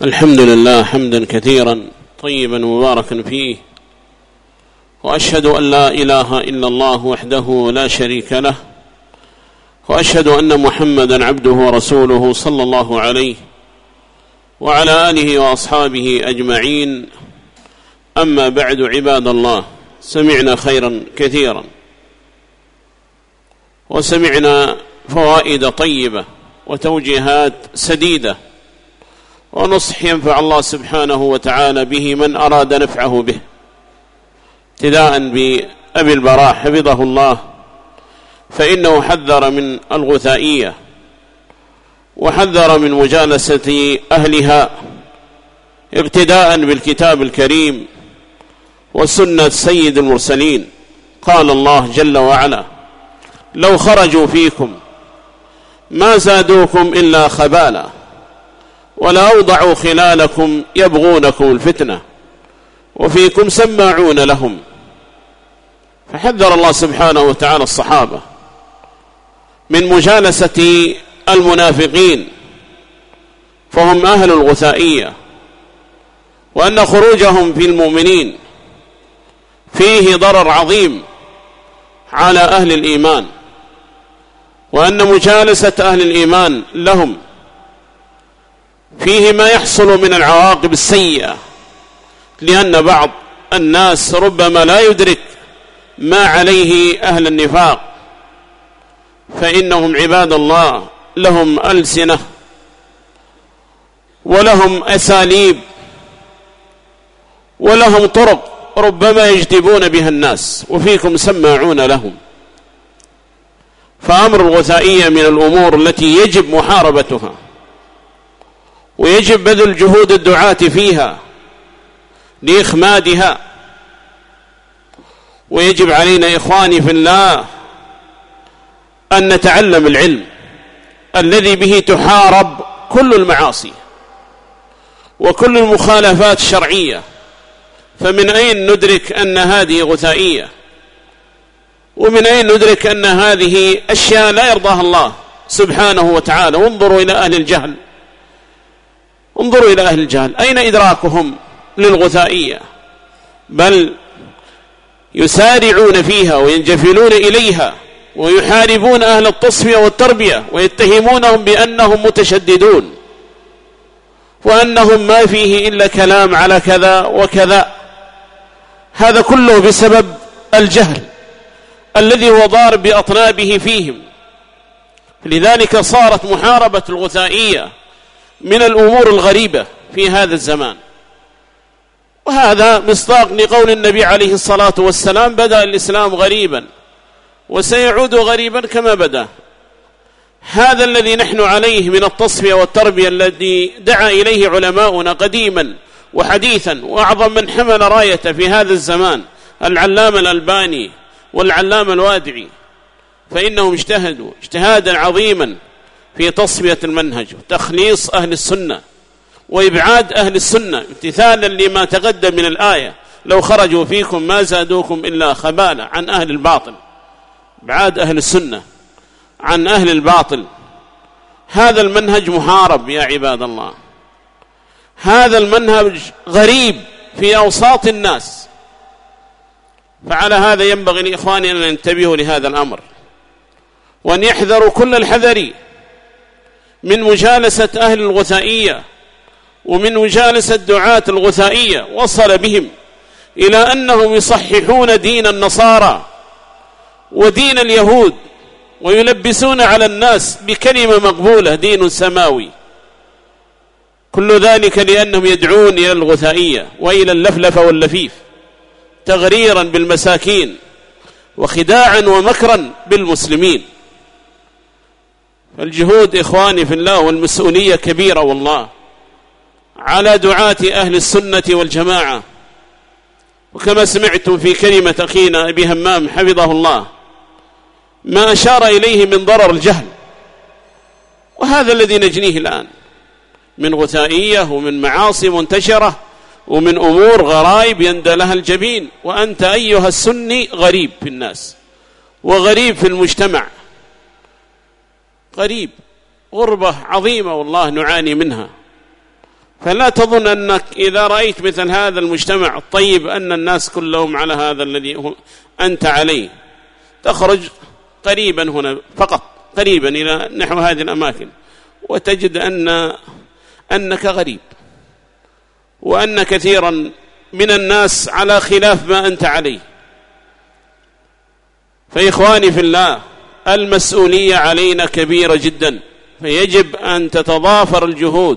الحمد لله حمدا كثيرا طيبا مباركا فيه، وأشهد أن لا إله إلا الله وحده لا شريك له، وأشهد أن محمدا عبده ورسوله صلى الله عليه وعلى آله وأصحابه أجمعين. أما بعد، عباد الله، سمعنا خيرا كثيرا وسمعنا فوائد طيبة وتوجيهات سديدة ونصح ينفع الله سبحانه وتعالى به من أراد نفعه به، ابتداء بأبي البراء حفظه الله، فإنه حذر من الغثائية وحذر من مجالسة أهلها، ابتداء بالكتاب الكريم وسنة سيد المرسلين. قال الله جل وعلا: لو خرجوا فيكم ما زادوكم إلا خبالا ولا أوضعوا خلالكم يبغونكم الفتنة وفيكم سماعون لهم. فحذر الله سبحانه وتعالى الصحابة من مجالسة المنافقين، فهم أهل الغثائية، وأن خروجهم في المؤمنين فيه ضرر عظيم على أهل الإيمان، وأن مجالسة أهل الإيمان لهم فيه ما يحصل من العواقب السيئة، لأن بعض الناس ربما لا يدرك ما عليه أهل النفاق، فإنهم عباد الله لهم ألسنة ولهم أساليب ولهم طرق ربما يجذبون بها الناس، وفيكم سماعون لهم. فأمر الغثائية من الأمور التي يجب محاربتها، ويجب بذل جهود الدعاة فيها لإخمادها، ويجب علينا إخواني في الله أن نتعلم العلم الذي به تحارب كل المعاصي وكل المخالفات الشرعية. فمن أين ندرك أن هذه غثائية؟ ومن أين ندرك أن هذه أشياء لا يرضاها الله سبحانه وتعالى؟ وانظروا إلى أهل الجهل، انظروا إلى أهل الجهل، أين إدراكهم للغثائية؟ بل يسارعون فيها وينجفلون إليها ويحاربون أهل التصفية والتربية ويتهمونهم بأنهم متشددون، وأنهم ما فيه إلا كلام على كذا وكذا. هذا كله بسبب الجهل الذي هو ضارب بأطنابه فيهم. لذلك صارت محاربة الغثائية من الأمور الغريبة في هذا الزمان، وهذا مصداق لقول النبي عليه الصلاة والسلام: بدأ الإسلام غريبا وسيعود غريبا كما بدأ. هذا الذي نحن عليه من التصفية والتربية الذي دعا إليه علماؤنا قديما وحديثا، وأعظم من حمل راية في هذا الزمان العلامة الألباني والعلامة الوادعي، فإنهم اجتهدوا اجتهادا عظيما في تصفية المنهج وتخليص أهل السنة وإبعاد أهل السنة، امتثالا لما تقدم من الآية: لو خرجوا فيكم ما زادوكم إلا خبالا، عن أهل الباطل، إبعاد أهل السنة عن أهل الباطل. هذا المنهج محارب يا عباد الله، هذا المنهج غريب في أوساط الناس. فعلى هذا ينبغي لإخواني أن ينتبهوا لهذا الأمر، وأن يحذروا كل الحذر من مجالسة أهل الغثائية ومن مجالسة دعاة الغثائية. وصل بهم إلى أنهم يصححون دين النصارى ودين اليهود، ويلبسون على الناس بكلمة مقبولة: دين سماوي. كل ذلك لأنهم يدعون إلى الغثائية وإلى اللفلفة واللفيف، تغريرا بالمساكين وخداعا ومكرا بالمسلمين. فالجهود إخواني في الله والمسؤولية كبيرة والله على دعاة أهل السنة والجماعة. وكما سمعتم في كلمة أخينا أبي همام حفظه الله ما أشار إليه من ضرر الجهل، وهذا الذي نجنيه الآن من غثائية ومن معاصي منتشرة ومن أمور غرائب يندى لها الجبين. وأنت أيها السني غريب في الناس وغريب في المجتمع، غريب غربة عظيمة والله نعاني منها. فلا تظن أنك إذا رأيت مثل هذا المجتمع الطيب أن الناس كلهم على هذا الذي أنت عليه، تخرج قريبا هنا فقط، قريبا إلى نحو هذه الأماكن، وتجد أنك غريب، وأن كثيرا من الناس على خلاف ما أنت عليه. فإخواني في الله، المسؤولية علينا كبيرة جدا، فيجب أن تتضافر الجهود،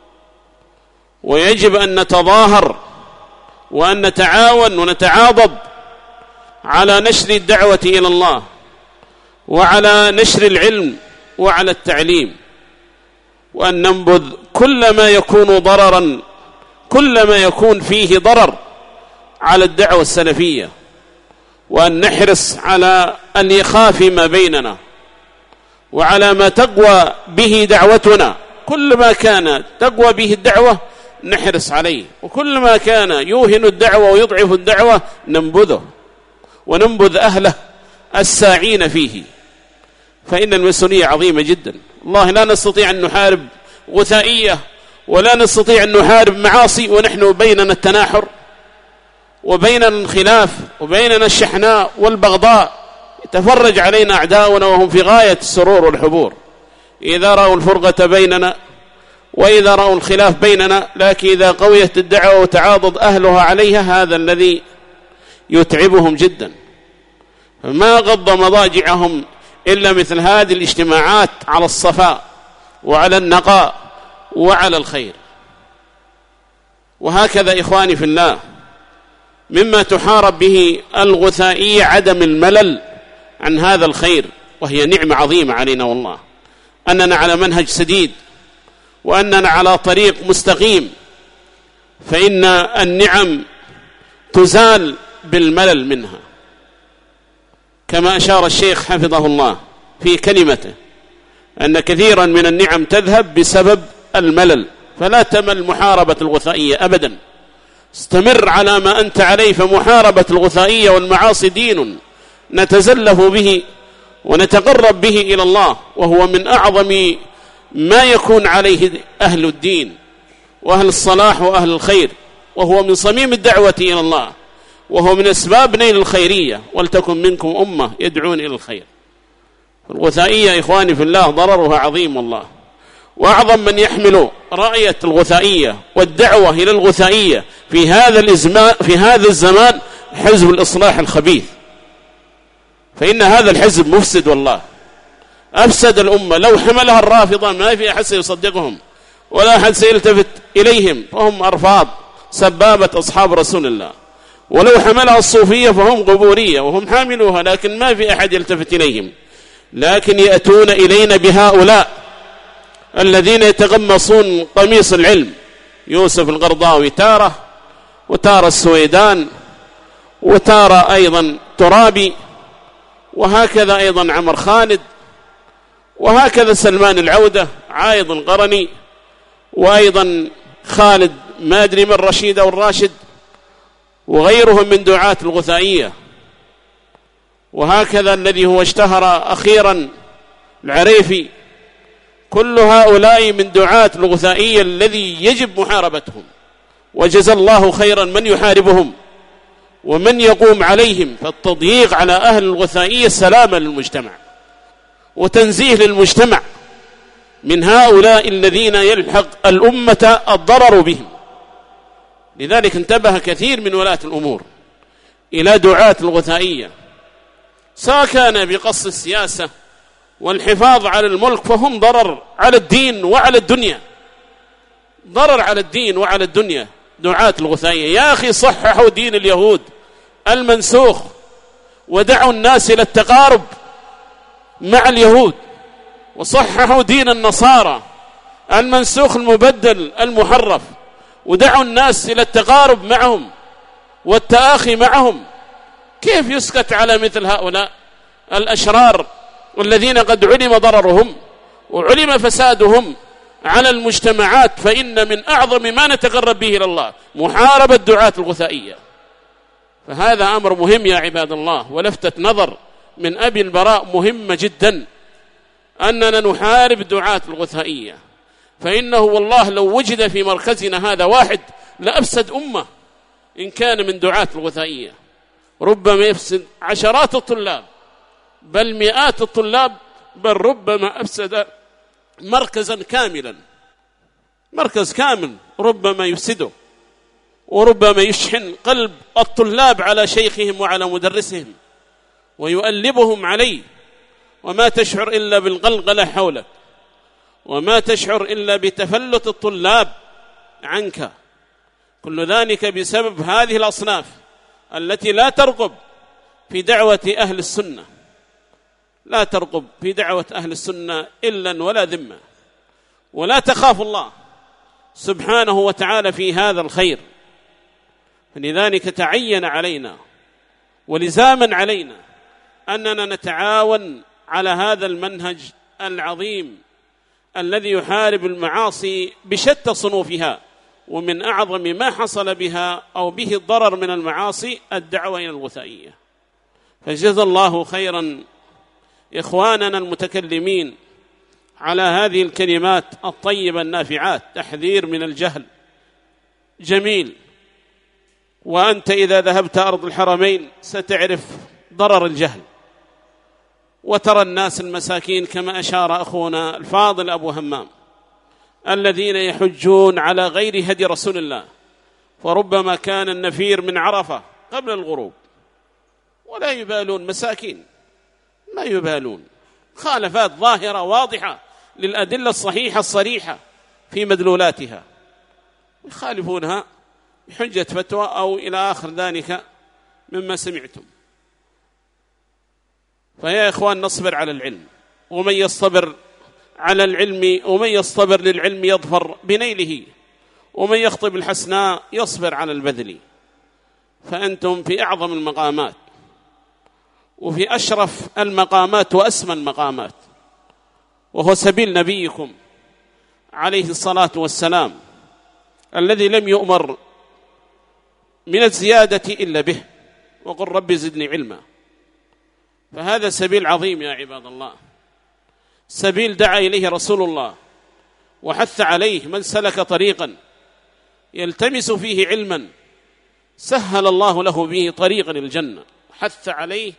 ويجب أن نتظاهر وأن نتعاون ونتعاضد على نشر الدعوة إلى الله، وعلى نشر العلم، وعلى التعليم، وأن ننبذ كل ما يكون ضررا، كل ما يكون فيه ضرر على الدعوة السلفية، وأن نحرص على الإخاء فيما بيننا، وعلى ما تقوى به دعوتنا. كل ما كان تقوى به الدعوة نحرص عليه، وكل ما كان يوهن الدعوة ويضعف الدعوة ننبذه، وننبذ أهله الساعين فيه، فإن المسؤولية عظيمة جدا. الله لا نستطيع أن نحارب غثائية، ولا نستطيع أن نحارب معاصي ونحن بيننا التناحر، وبيننا الخلاف، وبيننا الشحناء والبغضاء. يتفرج علينا أعداؤنا وهم في غاية السرور والحبور إذا رأوا الفرقة بيننا، وإذا رأوا الخلاف بيننا. لكن إذا قويت الدعوة وتعاضد أهلها عليها، هذا الذي يتعبهم جدا. فما غض مضاجعهم إلا مثل هذه الاجتماعات على الصفاء وعلى النقاء وعلى الخير. وهكذا إخواني في الله، مما تحارب به الغثائية عدم الملل عن هذا الخير، وهي نعمة عظيمة علينا والله، أننا على منهج سديد، وأننا على طريق مستقيم. فإن النعم تزال بالملل منها، كما أشار الشيخ حفظه الله في كلمته، أن كثيرا من النعم تذهب بسبب الملل. فلا تمل محاربة الغثائية أبدا، استمر على ما أنت عليه. فمحاربة الغثائية والمعاصي دين نتزلف به ونتقرب به إلى الله، وهو من أعظم ما يكون عليه أهل الدين وأهل الصلاح وأهل الخير، وهو من صميم الدعوة إلى الله، وهو من أسباب نيل الخيرية. ولتكن منكم أمة يدعون إلى الخير. الغثائية إخواني في الله ضررها عظيم والله، وأعظم من يحمل رأية الغثائية والدعوة إلى الغثائية في هذا الزمان حزب الإصلاح الخبيث. فإن هذا الحزب مفسد والله، أفسد الأمة. لو حملها الرافضة ما في أحد سيصدقهم، ولا أحد سيلتفت إليهم، فهم أرفاض سبابة أصحاب رسول الله. ولو حملها الصوفية فهم قبورية وهم حاملوها، لكن ما في أحد يلتفت إليهم. لكن يأتون إلينا بهؤلاء الذين يتغمصون قميص العلم، يوسف القرضاوي تارة، وتارة السويدان، وتارة أيضا ترابي، وهكذا أيضا عمر خالد، وهكذا سلمان العودة، عايض القرني، وأيضا خالد ما أدري من رشيد أو الراشد، وغيرهم من دعاة الغثائية. وهكذا الذي هو اشتهر أخيرا العريفي. كل هؤلاء من دعاة الغثائية الذي يجب محاربتهم، وجزى الله خيرا من يحاربهم ومن يقوم عليهم. فالتضييق على أهل الغثائية سلامة للمجتمع وتنزيه للمجتمع من هؤلاء الذين يلحق الأمة الضرر بهم. لذلك انتبه كثير من ولاة الأمور إلى دعاة الغثائية، سواء كان بقص السياسة والحفاظ على الملك، فهم ضرر على الدين وعلى الدنيا، ضرر على الدين وعلى الدنيا دعاة الغثائية. يا أخي صححوا دين اليهود المنسوخ، ودعوا الناس إلى التقارب مع اليهود، وصححوا دين النصارى المنسوخ المبدل المحرف، ودعوا الناس إلى التقارب معهم والتآخي معهم. كيف يسكت على مثل هؤلاء الأشرار والذين قد علم ضررهم وعلم فسادهم على المجتمعات؟ فإن من أعظم ما نتقرب به إلى الله محاربة دعاة الغثائية. فهذا أمر مهم يا عباد الله، ولفتة نظر من أبي البراء مهمة جدا، أننا نحارب دعاة الغثائية، فإنه والله لو وجد في مركزنا هذا واحد لأفسد أمة إن كان من دعاة الغثائية، ربما يفسد عشرات الطلاب بل مئات الطلاب، بل ربما أفسد مركزا كاملا، مركز كامل ربما يفسده، وربما يشحن قلب الطلاب على شيخهم وعلى مدرسهم ويؤلبهم عليه، وما تشعر إلا بالغلغلة حولك، وما تشعر إلا بتفلت الطلاب عنك. كل ذلك بسبب هذه الأصناف التي لا ترغب في دعوة أهل السنة، لا ترغب في دعوة أهل السنة إلا ولا ذمة، ولا تخاف الله سبحانه وتعالى في هذا الخير. فلذلك تعين علينا ولزاما علينا أننا نتعاون على هذا المنهج العظيم الذي يحارب المعاصي بشتى صنوفها، ومن أعظم ما حصل بها أو به الضرر من المعاصي الدعوة إلى الغثائية. فجزا الله خيرا إخواننا المتكلمين على هذه الكلمات الطيبة النافعات. تحذير من الجهل جميل، وأنت إذا ذهبت أرض الحرمين ستعرف ضرر الجهل، وترى الناس المساكين كما أشار أخونا الفاضل أبو همام الذين يحجون على غير هدي رسول الله، فربما كان النفير من عرفة قبل الغروب ولا يبالون، مساكين ما يبالون، خالفات ظاهرة واضحة للأدلة الصحيحة الصريحة في مدلولاتها، يخالفونها بحجة فتوى أو إلى آخر ذلك مما سمعتم. فيا إخوان نصبر على العلم، ومن يصطبر على العلم ومن يصطبر للعلم يظفر بنيله، ومن يخطب الحسناء يصبر على البذل. فأنتم في أعظم المقامات وفي أشرف المقامات وأسمى المقامات، وهو سبيل نبيكم عليه الصلاة والسلام الذي لم يؤمر من الزيادة إلا به، وقل رب زدني علما. فهذا سبيل عظيم يا عباد الله، سبيل دعا إليه رسول الله وحث عليه. من سلك طريقا يلتمس فيه علما سهل الله له به طريقا الجنة، حث عليه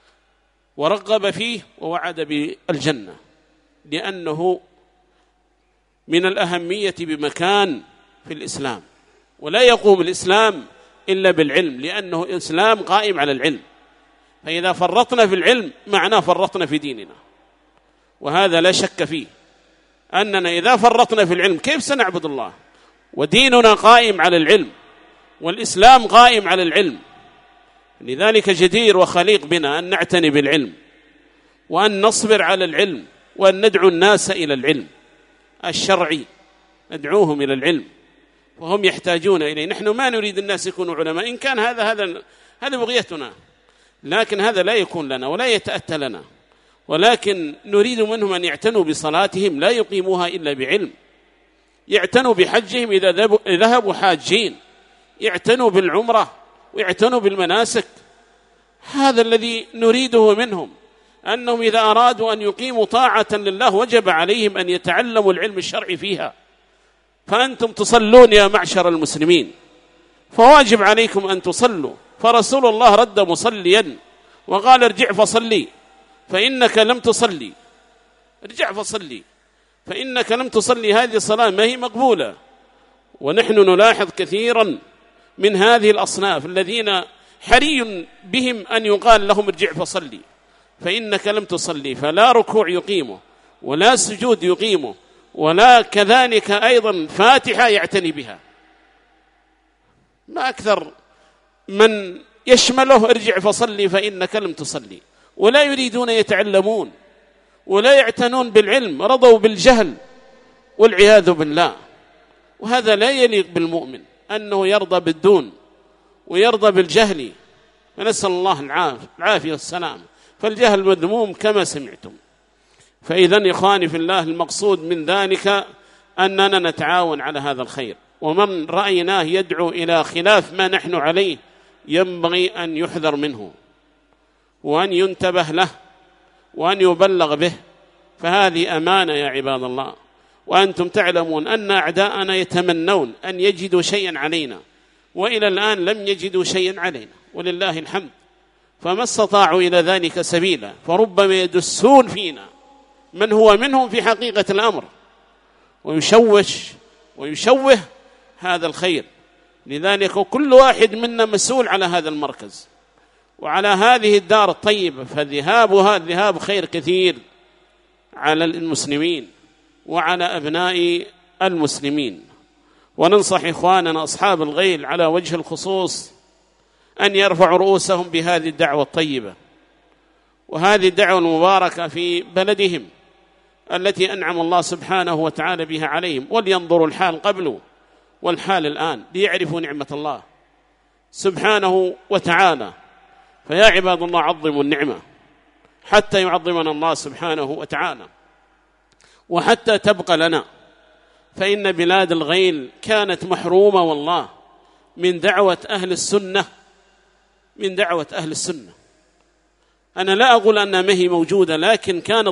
ورغب فيه ووعد بالجنة، لأنه من الأهمية بمكان في الإسلام. ولا يقوم الإسلام إلا بالعلم، لأنه الإسلام قائم على العلم، فإذا فرطنا في العلم معناه فرطنا في ديننا، وهذا لا شك فيه، أننا إذا فرطنا في العلم كيف سنعبد الله؟ وديننا قائم على العلم، والإسلام قائم على العلم. لذلك جدير وخليق بنا أن نعتني بالعلم، وأن نصبر على العلم، وأن ندعو الناس إلى العلم الشرعي، ندعوهم إلى العلم وهم يحتاجون إليه. نحن ما نريد الناس يكونوا علماء، إن كان هذا بغيتنا، لكن هذا لا يكون لنا ولا يتأتى لنا، ولكن نريد منهم أن يعتنوا بصلاتهم لا يقيموها إلا بعلم، يعتنوا بحجهم إذا ذهبوا حاجين، يعتنوا بالعمرة ويعتنوا بالمناسك. هذا الذي نريده منهم، أنهم إذا أرادوا أن يقيموا طاعة لله وجب عليهم أن يتعلموا العلم الشرعي فيها. فأنتم تصلون يا معشر المسلمين، فواجب عليكم أن تصلوا، فرسول الله رد مصليا وقال ارجع فصلي فإنك لم تصلي، ارجع فصلي فإنك لم تصلي. هذه الصلاة ما هي مقبولة. ونحن نلاحظ كثيرا من هذه الأصناف الذين حري بهم أن يقال لهم ارجع فصلي فإنك لم تصلي، فلا ركوع يقيمه ولا سجود يقيمه، ولا كذلك أيضا فاتحة يعتني بها. ما أكثر من يشمله ارجع فصلي فإنك لم تصلي، ولا يريدون يتعلمون ولا يعتنون بالعلم، رضوا بالجهل والعياذ بالله. وهذا لا يليق بالمؤمن أنه يرضى بالدون ويرضى بالجهل، فنسأل الله العافية والسلام. فالجهل مذموم كما سمعتم. فإذن إخواني في الله، المقصود من ذلك أننا نتعاون على هذا الخير، ومن رأيناه يدعو إلى خلاف ما نحن عليه ينبغي أن يحذر منه وأن ينتبه له وأن يبلغ به، فهذه أمانة يا عباد الله. وأنتم تعلمون أن أعداءنا يتمنون أن يجدوا شيئا علينا، وإلى الآن لم يجدوا شيئا علينا ولله الحمد، فما استطاعوا إلى ذلك سبيلا، فربما يدسون فينا من هو منهم في حقيقة الأمر ويشوه هذا الخير. لذلك كل واحد منا مسؤول على هذا المركز وعلى هذه الدار الطيبة، فذهابها ذهاب خير كثير على المسلمين وعلى أبناء المسلمين. وننصح إخواننا أصحاب الغيل على وجه الخصوص أن يرفعوا رؤوسهم بهذه الدعوة الطيبة وهذه الدعوة المباركة في بلدهم التي أنعم الله سبحانه وتعالى بها عليهم، ولينظروا الحال قبله والحال الآن ليعرفوا نعمة الله سبحانه وتعالى. فيا عباد الله عظموا النعمة حتى يعظمنا الله سبحانه وتعالى وحتى تبقى لنا، فإن بلاد الغيل كانت محرومة والله من دعوة أهل السنة، من دعوة أهل السنة. أنا لا أقول أنها ما هي موجودة، لكن كانت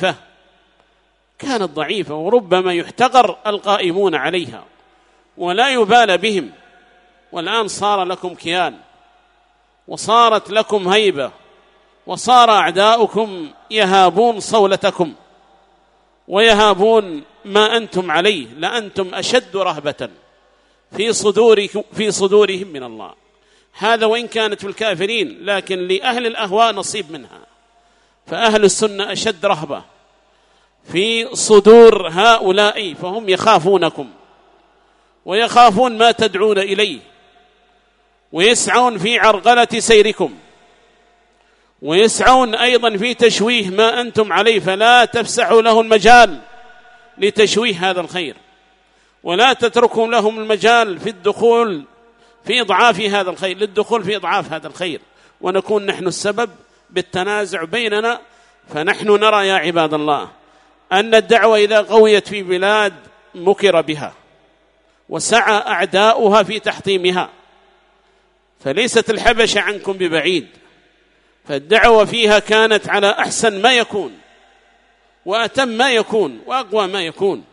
ضعيفة وربما يحتقر القائمون عليها ولا يبال بهم. والآن صار لكم كيان وصارت لكم هيبة، وصار أعداؤكم يهابون صولتكم ويهابون ما أنتم عليه، لأنتم أشد رهبة في صدورهم من الله. هذا وإن كانت في الكافرين، لكن لأهل الأهواء نصيب منها. فأهل السنة أشد رهبة في صدور هؤلاء، فهم يخافونكم ويخافون ما تدعون إليه، ويسعون في عرقلة سيركم، ويسعون أيضا في تشويه ما أنتم عليه، فلا تفسحوا له المجال لتشويه هذا الخير، ولا تتركوا لهم المجال في الدخول في إضعاف هذا الخير، للدخول في إضعاف هذا الخير، ونكون نحن السبب بالتنازع بيننا. فنحن نرى يا عباد الله أن الدعوة إذا قويت في بلاد مكر بها وسعى أعداؤها في تحطيمها، فليست الحبشة عنكم ببعيد، فالدعوة فيها كانت على أحسن ما يكون وأتم ما يكون وأقوى ما يكون.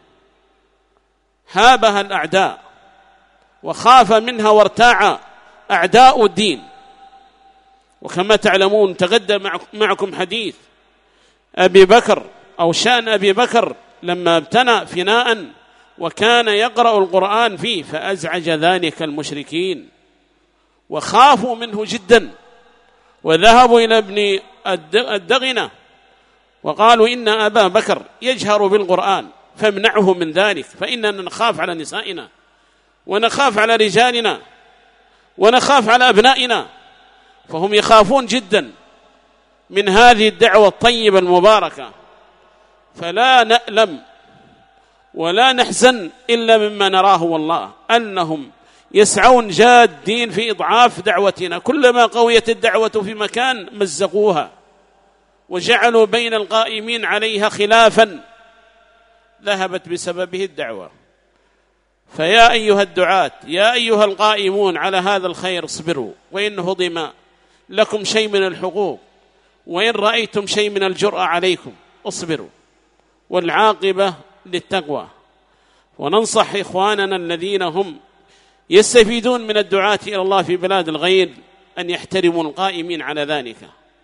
هابها الأعداء وخاف منها وارتاع أعداء الدين. وكما تعلمون تقدم معكم حديث أبي بكر أو شأن أبي بكر لما ابتنى فناء وكان يقرأ القرآن فيه، فأزعج ذلك المشركين وخافوا منه جدا، وذهبوا إلى ابن الدغنة وقالوا إن أبا بكر يجهر بالقرآن فامنعه من ذلك، فإننا نخاف على نسائنا ونخاف على رجالنا ونخاف على أبنائنا. فهم يخافون جدا من هذه الدعوة الطيبة المباركة، فلا نألم ولا نحزن إلا مما نراه والله أنهم يسعون جادين في إضعاف دعوتنا. كلما قويت الدعوة في مكان مزقوها وجعلوا بين القائمين عليها خلافا ذهبت بسببه الدعوة. فيا أيها الدعاة، يا أيها القائمون على هذا الخير، اصبروا، وإن هضم لكم شيء من الحقوق وإن رأيتم شيء من الجرأة عليكم اصبروا، والعاقبة للتقوى. وننصح إخواننا الذين هم يستفيدون من الدعاة إلى الله في بلاد الغير أن يحترموا القائمين على ذلك،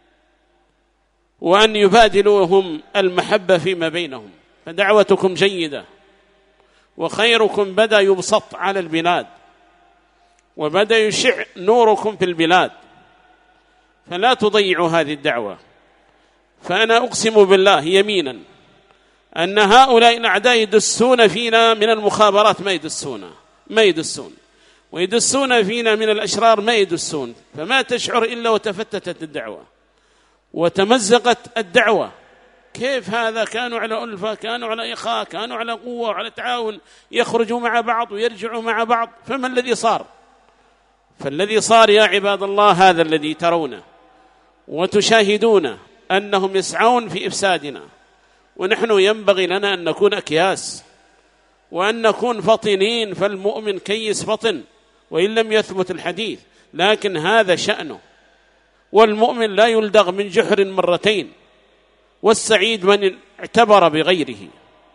وأن يبادلوهم المحبة فيما بينهم، فدعوتكم جيدة وخيركم بدأ يبسط على البلاد وبدأ يشع نوركم في البلاد، فلا تضيعوا هذه الدعوة. فأنا أقسم بالله يمينا أن هؤلاء الأعداء يدسون فينا من المخابرات ما يدسون ويدسون فينا من الأشرار ما يدسون، فما تشعر إلا وتفتتت الدعوة وتمزقت الدعوة. كيف هذا؟ كانوا على ألفة، كانوا على إخاء، كانوا على قوة وعلى تعاون، يخرجوا مع بعض ويرجعوا مع بعض، فما الذي صار؟ فالذي صار يا عباد الله هذا الذي ترونه وتشاهدونه، أنهم يسعون في إفسادنا، ونحن ينبغي لنا أن نكون أكياس وأن نكون فطنين، فالمؤمن كيس فطن وإن لم يثبت الحديث، لكن هذا شأنه. والمؤمن لا يلدغ من جحر مرتين، والسعيد من اعتبر بغيره.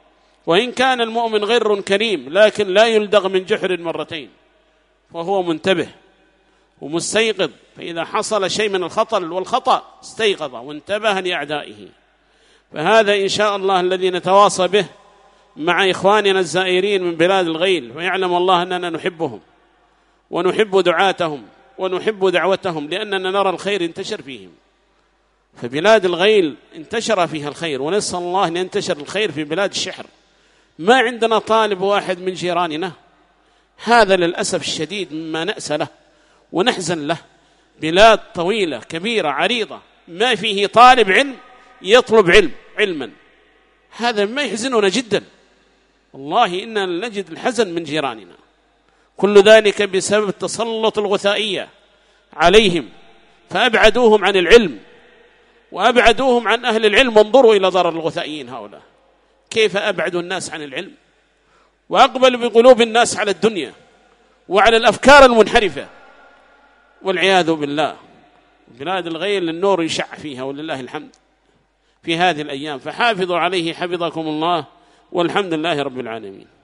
وإن كان المؤمن غر كريم لكن لا يلدغ من جحر مرتين، وهو منتبه ومستيقظ، فإذا حصل شيء من الخطر والخطأ استيقظ وانتبه لأعدائه. فهذا إن شاء الله الذي نتواصى به مع إخواننا الزائرين من بلاد الغيل، ويعلم الله أننا نحبهم ونحب دعاتهم ونحب دعوتهم، لأننا نرى الخير انتشر فيهم. فبلاد الغيل انتشر فيها الخير، ونسأل الله أن ينتشر الخير في بلاد الشحر. ما عندنا طالب واحد من جيراننا، هذا للأسف الشديد مما نأسى له ونحزن له. بلاد طويلة كبيرة عريضة ما فيه طالب علم يطلب علما، هذا ما يحزننا جدا. والله إننا نجد الحزن من جيراننا، كل ذلك بسبب التسلط الغثائية عليهم، فأبعدوهم عن العلم وأبعدوهم عن أهل العلم. انظروا إلى ضرر الغثائيين هؤلاء، كيف أبعدوا الناس عن العلم وأقبلوا بقلوب الناس على الدنيا وعلى الأفكار المنحرفة والعياذ بالله. بلاد الغيل النور يشع فيها ولله الحمد في هذه الأيام، فحافظوا عليه حفظكم الله، والحمد لله رب العالمين.